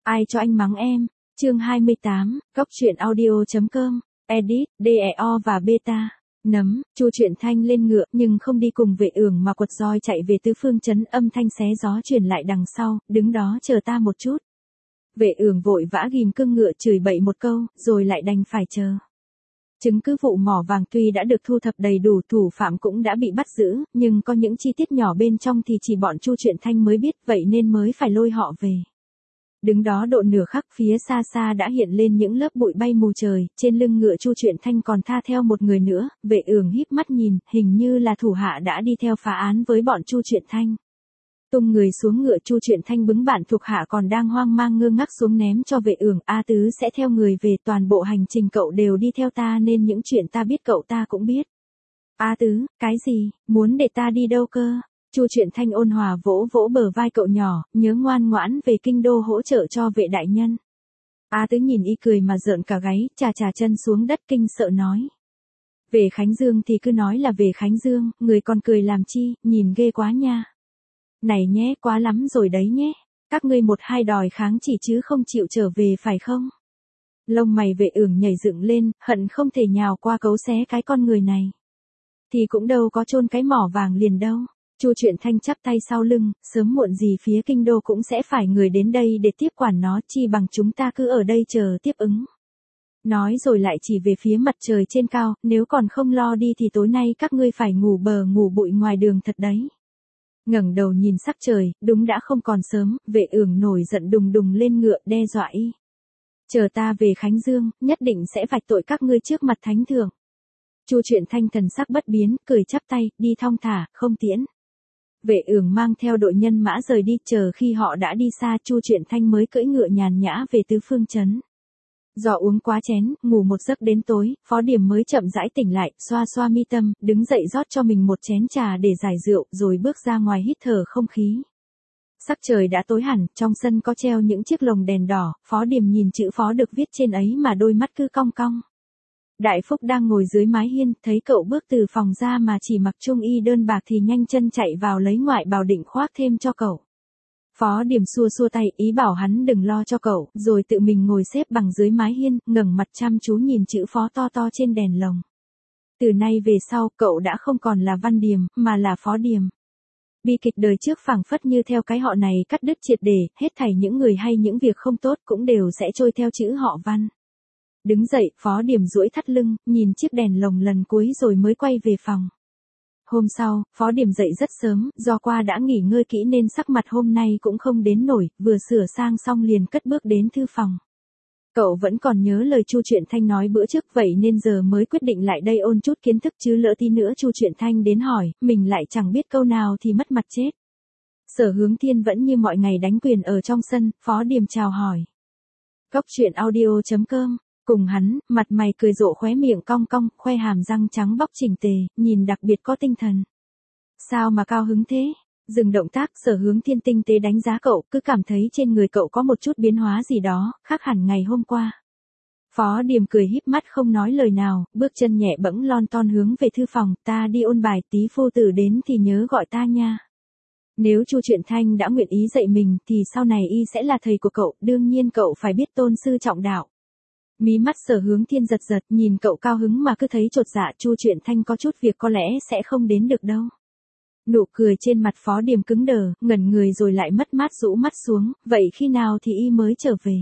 Ai cho anh mắng em? Chương 28, Cóc truyện audio.com, edit, DEO và beta. Nấm, Chu Truyện Thanh lên ngựa nhưng không đi cùng Vệ Ưởng mà quật roi chạy về tứ phương trấn, âm thanh xé gió truyền lại đằng sau, đứng đó chờ ta một chút. Vệ Ưởng vội vã ghim cương ngựa chửi bậy một câu, rồi lại đành phải chờ. Chứng cứ vụ mỏ vàng tuy đã được thu thập đầy đủ, thủ phạm cũng đã bị bắt giữ, nhưng có những chi tiết nhỏ bên trong thì chỉ bọn Chu Truyện Thanh mới biết, vậy nên mới phải lôi họ về. Đứng đó độ nửa khắc, phía xa xa đã hiện lên những lớp bụi bay mù trời, trên lưng ngựa Chu Truyện Thanh còn tha theo một người nữa. Vệ Ưởng híp mắt nhìn, hình như là thủ hạ đã đi theo phá án với bọn Chu Truyện Thanh. Tung người xuống ngựa, Chu Truyện Thanh bứng bạn thuộc hạ còn đang hoang mang ngơ ngác xuống ném cho Vệ Ưởng. A Tứ sẽ theo người về, toàn bộ hành trình cậu đều đi theo ta nên những chuyện ta biết cậu ta cũng biết. A Tứ, cái gì, muốn để ta đi đâu cơ? Chu Truyện Thanh ôn hòa vỗ vỗ bờ vai cậu nhỏ, nhớ ngoan ngoãn về kinh đô hỗ trợ cho Vệ đại nhân. A Tứ nhìn y cười mà rợn cả gáy, chà chân xuống đất kinh sợ nói. Về Khánh Dương thì cứ nói là về Khánh Dương, người còn cười làm chi, nhìn ghê quá nha. Này nhé, quá lắm rồi đấy nhé. Các ngươi một hai đòi kháng chỉ chứ không chịu trở về phải không? Lông mày Vệ Ưởng nhảy dựng lên, hận không thể nhào qua cấu xé cái con người này. Thì cũng đâu có chôn cái mỏ vàng liền đâu. Chu Truyện Thanh chắp tay sau lưng, sớm muộn gì phía kinh đô cũng sẽ phải người đến đây để tiếp quản nó, chi bằng chúng ta cứ ở đây chờ tiếp ứng. Nói rồi lại chỉ về phía mặt trời trên cao, nếu còn không lo đi thì tối nay các ngươi phải ngủ bờ ngủ bụi ngoài đường thật đấy. Ngẩng đầu nhìn sắc trời, đúng đã không còn sớm, Vệ Ưởng nổi giận đùng đùng lên ngựa đe dọa y. Chờ ta về Khánh Dương, nhất định sẽ vạch tội các ngươi trước mặt thánh thượng. Chu Truyện Thanh thần sắc bất biến, cười chắp tay, đi thong thả, không tiễn. Vệ Ưởng mang theo đội nhân mã rời đi, chờ khi họ đã đi xa, Chu Truyện Thanh mới cưỡi ngựa nhàn nhã về tứ phương trấn. Do uống quá chén, ngủ một giấc đến tối, Phó Điểm mới chậm rãi tỉnh lại, xoa xoa mi tâm, đứng dậy rót cho mình một chén trà để giải rượu, rồi bước ra ngoài hít thở không khí. Sắc trời đã tối hẳn, trong sân có treo những chiếc lồng đèn đỏ, Phó Điểm nhìn chữ phó được viết trên ấy mà đôi mắt cứ cong cong. Đại Phúc đang ngồi dưới mái hiên, thấy cậu bước từ phòng ra mà chỉ mặc trung y đơn bạc thì nhanh chân chạy vào lấy ngoại bào định khoác thêm cho cậu. Phó Điểm xua xua tay, ý bảo hắn đừng lo cho cậu, rồi tự mình ngồi xếp bằng dưới mái hiên, ngẩng mặt chăm chú nhìn chữ phó to to trên đèn lồng. Từ nay về sau, cậu đã không còn là Văn Điềm, mà là Phó Điểm. Bi kịch đời trước phảng phất như theo cái họ này cắt đứt triệt để, hết thảy những người hay những việc không tốt cũng đều sẽ trôi theo chữ họ Văn. Đứng dậy, Phó Điểm duỗi thắt lưng, nhìn chiếc đèn lồng lần cuối rồi mới quay về phòng. Hôm sau, Phó Điểm dậy rất sớm, do qua đã nghỉ ngơi kỹ nên sắc mặt hôm nay cũng không đến nổi, vừa sửa sang xong liền cất bước đến thư phòng. Cậu vẫn còn nhớ lời Chu Truyện Thanh nói bữa trước, vậy nên giờ mới quyết định lại đây ôn chút kiến thức, chứ lỡ tí nữa Chu Truyện Thanh đến hỏi, mình lại chẳng biết câu nào thì mất mặt chết. Sở Hướng Thiên vẫn như mọi ngày đánh quyền ở trong sân, Phó Điểm chào hỏi. Cóc truyện audio.com. Cùng hắn, mặt mày cười rộ, khóe miệng cong cong, khoe hàm răng trắng bóc chỉnh tề, nhìn đặc biệt có tinh thần. Sao mà cao hứng thế? Dừng động tác, Sở Hướng Thiên tinh tế đánh giá cậu, cứ cảm thấy trên người cậu có một chút biến hóa gì đó, khác hẳn ngày hôm qua. Phó Điểm cười híp mắt không nói lời nào, bước chân nhẹ bẫng lon ton hướng về thư phòng, ta đi ôn bài, tí phu tử đến thì nhớ gọi ta nha. Nếu Chu Truyện Thanh đã nguyện ý dạy mình thì sau này y sẽ là thầy của cậu, đương nhiên cậu phải biết tôn sư trọng đạo. Mí mắt Sở Hướng Thiên giật giật, nhìn cậu cao hứng mà cứ thấy chột dạ. Chu Truyện Thanh có chút việc có lẽ sẽ không đến được đâu. Nụ cười trên mặt Phó Điểm cứng đờ, ngẩn người rồi lại mất mát rũ mắt xuống, vậy khi nào thì y mới trở về?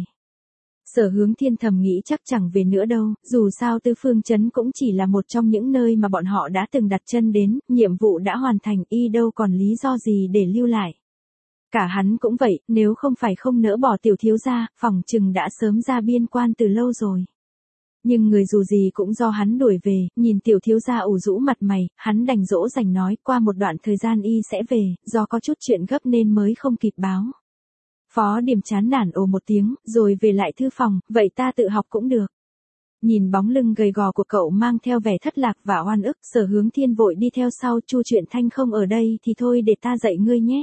Sở Hướng Thiên thầm nghĩ chắc chẳng về nữa đâu, dù sao tứ phương trấn cũng chỉ là một trong những nơi mà bọn họ đã từng đặt chân đến, nhiệm vụ đã hoàn thành, y đâu còn lý do gì để lưu lại. Cả hắn cũng vậy, nếu không phải không nỡ bỏ tiểu thiếu gia, phỏng chừng đã sớm ra biên quan từ lâu rồi. Nhưng người dù gì cũng do hắn đuổi về, nhìn tiểu thiếu gia ủ rũ mặt mày, hắn đành dỗ dành nói, qua một đoạn thời gian y sẽ về, do có chút chuyện gấp nên mới không kịp báo. Phó Điểm chán nản ồ một tiếng, rồi về lại thư phòng, vậy ta tự học cũng được. Nhìn bóng lưng gầy gò của cậu mang theo vẻ thất lạc và oan ức, Sở Hướng Thiên vội đi theo sau, Chu Truyện Thanh không ở đây thì thôi để ta dạy ngươi nhé.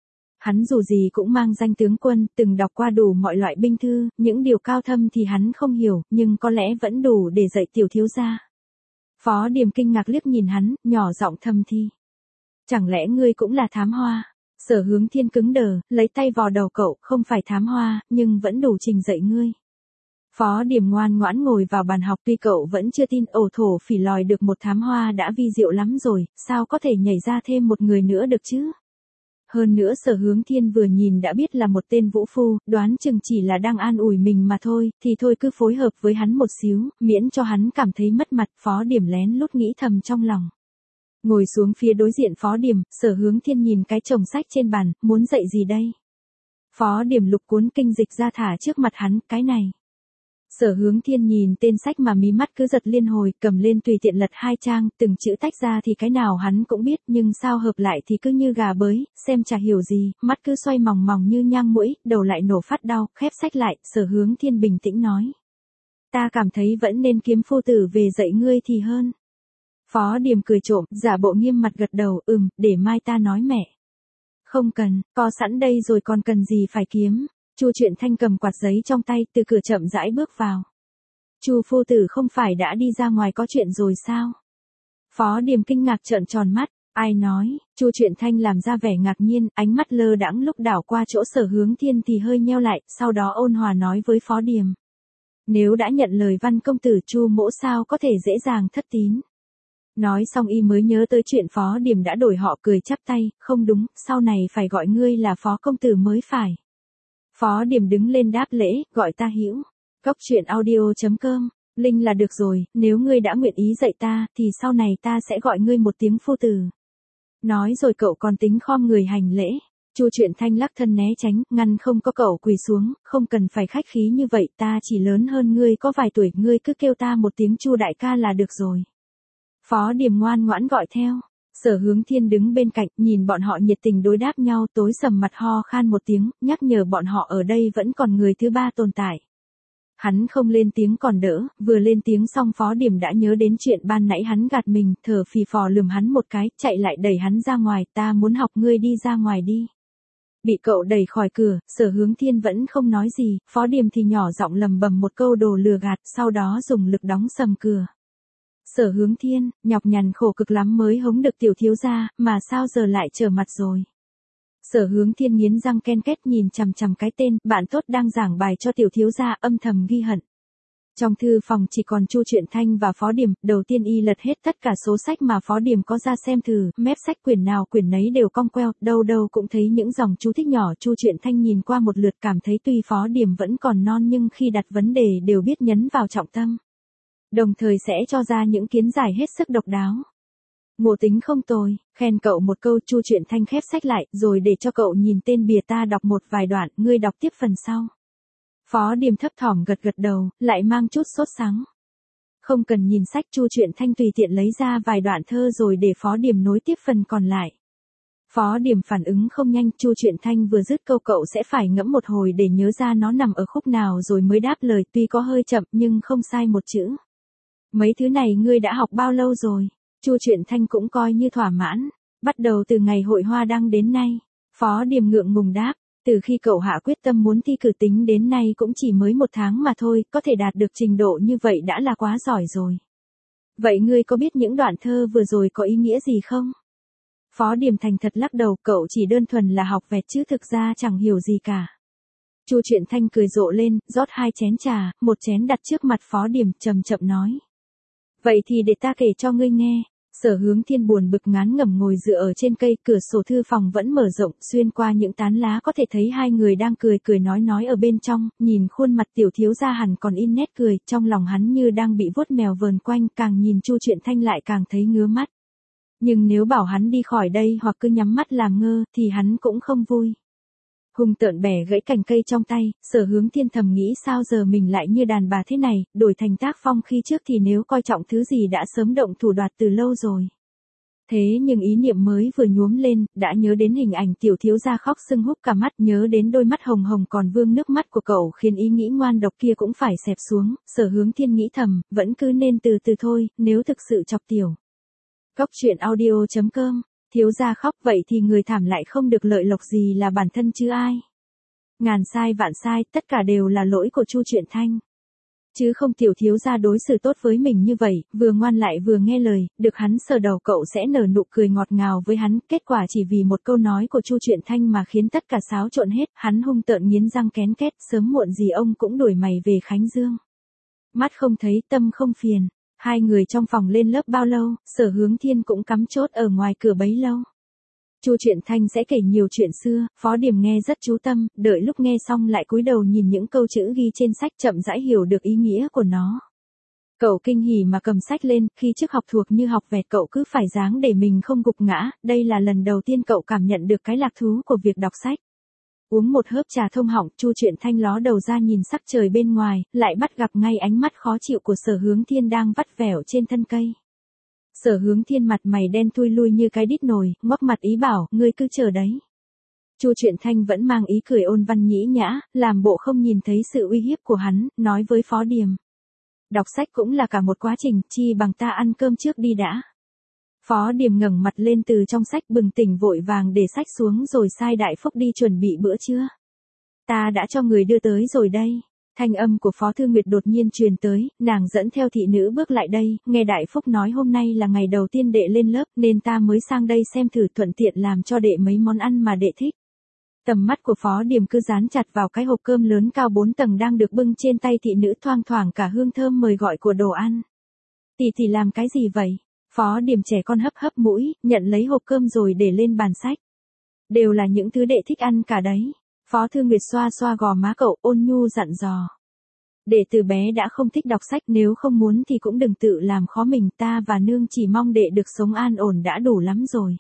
Hắn dù gì cũng mang danh tướng quân, từng đọc qua đủ mọi loại binh thư, những điều cao thâm thì hắn không hiểu, nhưng có lẽ vẫn đủ để dạy tiểu thiếu gia. Phó Điểm kinh ngạc liếc nhìn hắn, nhỏ giọng thầm thì. Chẳng lẽ ngươi cũng là thám hoa? Sở Hướng Thiên cứng đờ, lấy tay vò đầu cậu, không phải thám hoa, nhưng vẫn đủ trình dạy ngươi. Phó Điểm ngoan ngoãn ngồi vào bàn học, tuy cậu vẫn chưa tin ổ thổ phỉ lòi được một thám hoa đã vi diệu lắm rồi, sao có thể nhảy ra thêm một người nữa được chứ? Hơn nữa Sở Hướng Thiên vừa nhìn đã biết là một tên vũ phu, đoán chừng chỉ là đang an ủi mình mà thôi, thì thôi cứ phối hợp với hắn một xíu, miễn cho hắn cảm thấy mất mặt. Phó Điểm lén lút nghĩ thầm trong lòng. Ngồi xuống phía đối diện Phó Điểm, Sở Hướng Thiên nhìn cái chồng sách trên bàn, muốn dạy gì đây? Phó Điểm lục cuốn kinh dịch ra thả trước mặt hắn, cái này. Sở Hướng Thiên nhìn tên sách mà mí mắt cứ giật liên hồi, cầm lên tùy tiện lật 2 trang, từng chữ tách ra thì cái nào hắn cũng biết, nhưng sao hợp lại thì cứ như gà bới, xem chả hiểu gì, mắt cứ xoay mòng mòng như nhang muỗi, đầu lại nổ phát đau, khép sách lại. Sở Hướng Thiên bình tĩnh nói. Ta cảm thấy vẫn nên kiếm phu tử về dạy ngươi thì hơn. Phó Điểm cười trộm, giả bộ nghiêm mặt gật đầu, để mai ta nói mẹ. Không cần, có sẵn đây rồi còn cần gì phải kiếm. Chu Truyện Thanh cầm quạt giấy trong tay, từ cửa chậm rãi bước vào. Chu phu tử không phải đã đi ra ngoài có chuyện rồi sao? Phó Điểm kinh ngạc trợn tròn mắt, ai nói? Chu Truyện Thanh làm ra vẻ ngạc nhiên, ánh mắt lơ đãng lúc đảo qua chỗ Sở Hướng Thiên thì hơi nheo lại, sau đó ôn hòa nói với Phó Điểm. Nếu đã nhận lời Văn công tử, Chu mỗ sao có thể dễ dàng thất tín. Nói xong y mới nhớ tới chuyện Phó Điểm đã đổi họ, cười chắp tay, không đúng, sau này phải gọi ngươi là Phó công tử mới phải. Phó Điểm đứng lên đáp lễ, gọi ta Hữu. Cốc truyện audio.com, Linh là được rồi, nếu ngươi đã nguyện ý dạy ta, thì sau này ta sẽ gọi ngươi một tiếng phu tử. Nói rồi cậu còn tính khom người hành lễ. Chu Truyện Thanh lắc thân né tránh, ngăn không có cậu quỳ xuống, không cần phải khách khí như vậy, ta chỉ lớn hơn ngươi có vài tuổi, ngươi cứ kêu ta một tiếng Chu đại ca là được rồi. Phó Điểm ngoan ngoãn gọi theo. Sở Hướng Thiên đứng bên cạnh, nhìn bọn họ nhiệt tình đối đáp nhau, tối sầm mặt ho khan một tiếng, nhắc nhở bọn họ ở đây vẫn còn người thứ ba tồn tại. Hắn không lên tiếng còn đỡ, vừa lên tiếng xong Phó Điểm đã nhớ đến chuyện ban nãy hắn gạt mình, thở phì phò lườm hắn một cái, chạy lại đẩy hắn ra ngoài, ta muốn học, ngươi đi ra ngoài đi. Bị cậu đẩy khỏi cửa, Sở Hướng Thiên vẫn không nói gì, Phó Điểm thì nhỏ giọng lầm bầm một câu đồ lừa gạt, sau đó dùng lực đóng sầm cửa. Sở Hướng Thiên, nhọc nhằn khổ cực lắm mới hống được tiểu thiếu gia, mà sao giờ lại trở mặt rồi. Sở Hướng Thiên nghiến răng ken két nhìn chằm chằm cái tên bạn tốt đang giảng bài cho tiểu thiếu gia, âm thầm ghi hận. Trong thư phòng chỉ còn Chu Truyện Thanh và Phó Điểm, đầu tiên y lật hết tất cả số sách mà Phó Điểm có ra xem thử, mép sách quyển nào quyển nấy đều cong queo, đâu đâu cũng thấy những dòng chú thích nhỏ. Chu Truyện Thanh nhìn qua một lượt cảm thấy tuy Phó Điểm vẫn còn non nhưng khi đặt vấn đề đều biết nhấn vào trọng tâm. Đồng thời sẽ cho ra những kiến giải hết sức độc đáo. Ngộ tính không tồi, khen cậu một câu. Chu Truyện Thanh khép sách lại, rồi để cho cậu nhìn tên bìa, ta đọc một vài đoạn, ngươi đọc tiếp phần sau. Phó Điểm thấp thỏm gật gật đầu, lại mang chút sốt sắng. Không cần nhìn sách, Chu Truyện Thanh tùy tiện lấy ra vài đoạn thơ rồi để Phó Điểm nối tiếp phần còn lại. Phó Điểm phản ứng không nhanh, Chu Truyện Thanh vừa dứt câu cậu sẽ phải ngẫm một hồi để nhớ ra nó nằm ở khúc nào rồi mới đáp lời, tuy có hơi chậm nhưng không sai một chữ. Mấy thứ này ngươi đã học bao lâu rồi? Chu Truyện Thanh cũng coi như thỏa mãn. Bắt đầu từ ngày hội hoa đăng đến nay. Phó Điểm ngượng ngùng đáp. Từ khi cậu hạ quyết tâm muốn thi cử tính đến nay cũng chỉ mới 1 tháng mà thôi, có thể đạt được trình độ như vậy đã là quá giỏi rồi. Vậy ngươi có biết những đoạn thơ vừa rồi có ý nghĩa gì không? Phó Điểm thành thật lắc đầu, cậu chỉ đơn thuần là học vẹt chứ thực ra chẳng hiểu gì cả. Chu Truyện Thanh cười rộ lên, rót 2 chén trà, một chén đặt trước mặt Phó Điểm, chậm chậm nói. Vậy thì để ta kể cho ngươi nghe. Sở Hướng Thiên buồn bực ngán ngẩm ngồi dựa ở trên cây, cửa sổ thư phòng vẫn mở rộng, xuyên qua những tán lá có thể thấy hai người đang cười cười nói ở bên trong, nhìn khuôn mặt tiểu thiếu gia hẳn còn in nét cười, trong lòng hắn như đang bị vuốt mèo vờn quanh, càng nhìn Chu Truyện Thanh lại càng thấy ngứa mắt. Nhưng nếu bảo hắn đi khỏi đây hoặc cứ nhắm mắt làm ngơ, thì hắn cũng không vui. Hung tợn bẻ gãy cành cây trong tay, Sở Hướng Thiên thầm nghĩ sao giờ mình lại như đàn bà thế này, đổi thành tác phong khi trước thì nếu coi trọng thứ gì đã sớm động thủ đoạt từ lâu rồi. Thế nhưng ý niệm mới vừa nhuốm lên, đã nhớ đến hình ảnh tiểu thiếu gia khóc sưng húp cả mắt, nhớ đến đôi mắt hồng hồng còn vương nước mắt của cậu khiến ý nghĩ ngoan độc kia cũng phải xẹp xuống. Sở Hướng Thiên nghĩ thầm, vẫn cứ nên từ từ thôi, nếu thực sự chọc tiểu. Cốc truyện audio.com, thiếu gia khóc vậy thì người thảm lại không được lợi lộc gì là bản thân chứ ai. Ngàn sai vạn sai, tất cả đều là lỗi của Chu Truyện Thanh. chứ không tiểu thiếu gia đối xử tốt với mình như vậy, vừa ngoan lại vừa nghe lời, được hắn sờ đầu cậu sẽ nở nụ cười ngọt ngào với hắn, kết quả chỉ vì một câu nói của Chu Truyện Thanh mà khiến tất cả xáo trộn hết, hắn hung tợn nghiến răng kén két, sớm muộn gì ông cũng đuổi mày về Khánh Dương. Mắt không thấy tâm không phiền, hai người trong phòng lên lớp bao lâu, Sở Hướng Thiên cũng cắm chốt ở ngoài cửa bấy lâu. Chu Truyện Thanh sẽ kể nhiều chuyện xưa, Phó Điềm nghe rất chú tâm, đợi lúc nghe xong lại cúi đầu nhìn những câu chữ ghi trên sách chậm rãi hiểu được ý nghĩa của nó. Cậu kinh hỉ mà cầm sách lên, khi trước học thuộc như học vẹt cậu cứ phải dáng để mình không gục ngã, đây là lần đầu tiên cậu cảm nhận được cái lạc thú của việc đọc sách. Uống một hớp trà thông họng, Chu Truyện Thanh ló đầu ra nhìn sắc trời bên ngoài, lại bắt gặp ngay ánh mắt khó chịu của Sở Hướng Thiên đang vắt vẻo trên thân cây. Sở Hướng Thiên mặt mày đen thui lui như cái đít nồi, ngoắc mặt ý bảo, ngươi cứ chờ đấy. Chu Truyện Thanh vẫn mang ý cười ôn văn nhĩ nhã, làm bộ không nhìn thấy sự uy hiếp của hắn, nói với Phó Điềm. Đọc sách cũng là cả một quá trình, chi bằng ta ăn cơm trước đi đã. Phó Điềm ngẩng mặt lên từ trong sách bừng tỉnh vội vàng để sách xuống rồi sai Đại Phúc đi chuẩn bị bữa trưa. Ta đã cho người đưa tới rồi đây. Thanh âm của Phó Thư Nguyệt đột nhiên truyền tới, nàng dẫn theo thị nữ bước lại đây, nghe Đại Phúc nói hôm nay là ngày đầu tiên đệ lên lớp nên ta mới sang đây xem thử thuận tiện làm cho đệ mấy món ăn mà đệ thích. Tầm mắt của Phó Điềm cứ dán chặt vào cái hộp cơm lớn cao 4 tầng đang được bưng trên tay thị nữ, thoang thoảng cả hương thơm mời gọi của đồ ăn. Tỷ làm cái gì vậy? Phó Điềm trẻ con hấp hấp mũi, nhận lấy hộp cơm rồi để lên bàn sách. Đều là những thứ đệ thích ăn cả đấy. Phó Thư Nguyệt xoa xoa gò má cậu, ôn nhu dặn dò. Đệ từ bé đã không thích đọc sách, nếu không muốn thì cũng đừng tự làm khó mình, ta và nương chỉ mong đệ được sống an ổn đã đủ lắm rồi.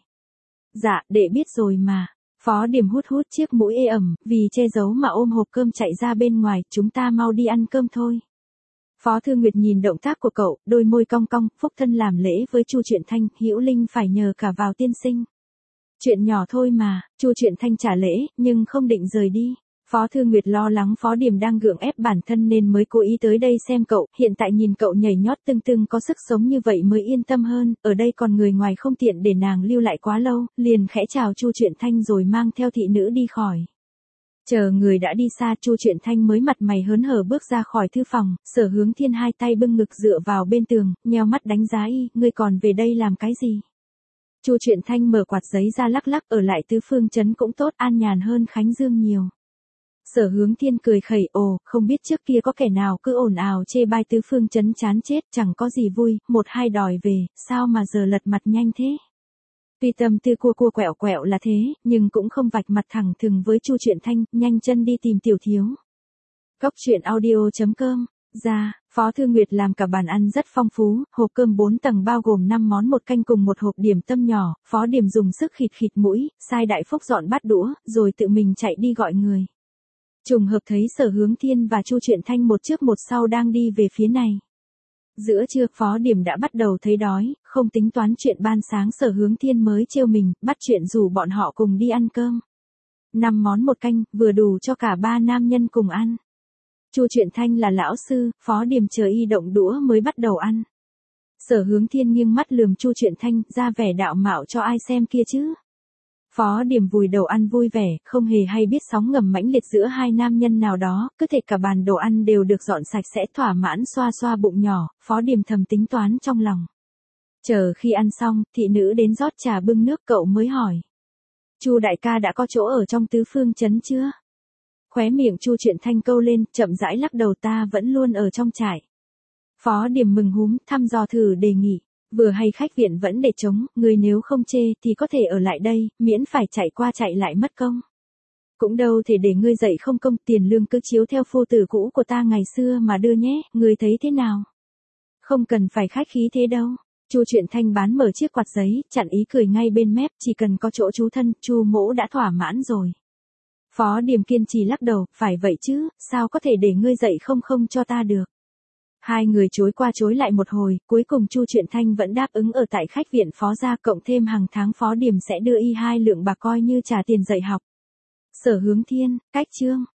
Dạ, đệ biết rồi mà. Phó Điềm hút hút chiếc mũi ê ẩm, vì che giấu mà ôm hộp cơm chạy ra bên ngoài, chúng ta mau đi ăn cơm thôi. Phó Thư Nguyệt nhìn động tác của cậu, đôi môi cong cong, phúc thân làm lễ với Chu Truyện Thanh, Hữu Linh phải nhờ cả vào tiên sinh. Chuyện nhỏ thôi mà, Chu Truyện Thanh trả lễ, nhưng không định rời đi. Phó Thư Nguyệt lo lắng Phó Điềm đang gượng ép bản thân nên mới cố ý tới đây xem cậu, hiện tại nhìn cậu nhảy nhót tưng tưng có sức sống như vậy mới yên tâm hơn, ở đây còn người ngoài không tiện để nàng lưu lại quá lâu, liền khẽ chào Chu Truyện Thanh rồi mang theo thị nữ đi khỏi. Chờ người đã đi xa, Chu Truyện Thanh mới mặt mày hớn hở bước ra khỏi thư phòng, Sở Hướng Thiên hai tay bưng ngực dựa vào bên tường, nheo mắt đánh giá y, ngươi còn về đây làm cái gì? Chu Truyện Thanh mở quạt giấy ra lắc lắc, ở lại Tứ Phương Trấn cũng tốt, an nhàn hơn Khánh Dương nhiều. Sở Hướng Thiên cười khẩy, ồ, không biết trước kia có kẻ nào cứ ồn ào chê bai Tứ Phương Trấn chán chết, chẳng có gì vui, một hai đòi về, sao mà giờ lật mặt nhanh thế? Tuy tâm tư cua quẹo quẹo là thế, nhưng cũng không vạch mặt thẳng thừng với Chu Truyện Thanh, nhanh chân đi tìm tiểu thiếu. Cóc truyện audio.com. Ra, Phó Thư Nguyệt làm cả bàn ăn rất phong phú, hộp cơm 4 tầng bao gồm 5 món một canh cùng một hộp điểm tâm nhỏ, Phó Điềm dùng sức khịt khịt mũi, sai Đại Phúc dọn bát đũa, rồi tự mình chạy đi gọi người. Trùng hợp thấy Sở Hướng Thiên và Chu Truyện Thanh một trước một sau đang đi về phía này. Giữa trưa Phó Điềm đã bắt đầu thấy đói, không tính toán chuyện ban sáng Sở Hướng Thiên mới trêu mình, bắt chuyện rủ bọn họ cùng đi ăn cơm. 5 món một canh, vừa đủ cho cả 3 nam nhân cùng ăn. Chu Truyện Thanh là lão sư, Phó Điềm chờ y động đũa mới bắt đầu ăn. Sở Hướng Thiên nghiêng mắt lườm Chu Truyện Thanh, ra vẻ đạo mạo cho ai xem kia chứ. Phó Điềm vùi đầu ăn vui vẻ, không hề hay biết sóng ngầm mãnh liệt giữa hai nam nhân nào đó, cứ thể cả bàn đồ ăn đều được dọn sạch sẽ, thỏa mãn xoa xoa bụng nhỏ, Phó Điềm thầm tính toán trong lòng. Chờ khi ăn xong, thị nữ đến rót trà bưng nước, cậu mới hỏi. Chu đại ca đã có chỗ ở trong Tứ Phương Trấn chưa? Khóe miệng Chu Truyện Thanh câu lên, chậm rãi lắc đầu, ta vẫn luôn ở trong trại. Phó Điềm mừng húm, thăm dò thử đề nghị. Vừa hay khách viện vẫn để trống, người nếu không chê thì có thể ở lại đây, miễn phải chạy qua chạy lại mất công. Cũng đâu thể để ngươi dậy không công, tiền lương cứ chiếu theo phu tử cũ của ta ngày xưa mà đưa nhé, ngươi thấy thế nào? Không cần phải khách khí thế đâu. Chu Truyện Thanh bán mở chiếc quạt giấy, chặn ý cười ngay bên mép, chỉ cần có chỗ trú thân, Chu mỗ đã thỏa mãn rồi. Phó Điềm kiên trì lắc đầu, phải vậy chứ, sao có thể để ngươi dậy không cho ta được. Hai người chối qua chối lại một hồi, cuối cùng Chu Truyện Thanh vẫn đáp ứng ở tại khách viện Phó gia, cộng thêm hàng tháng Phó Điềm sẽ đưa y 2 lượng bạc coi như trả tiền dạy học. Sở Hướng Thiên, cách chương.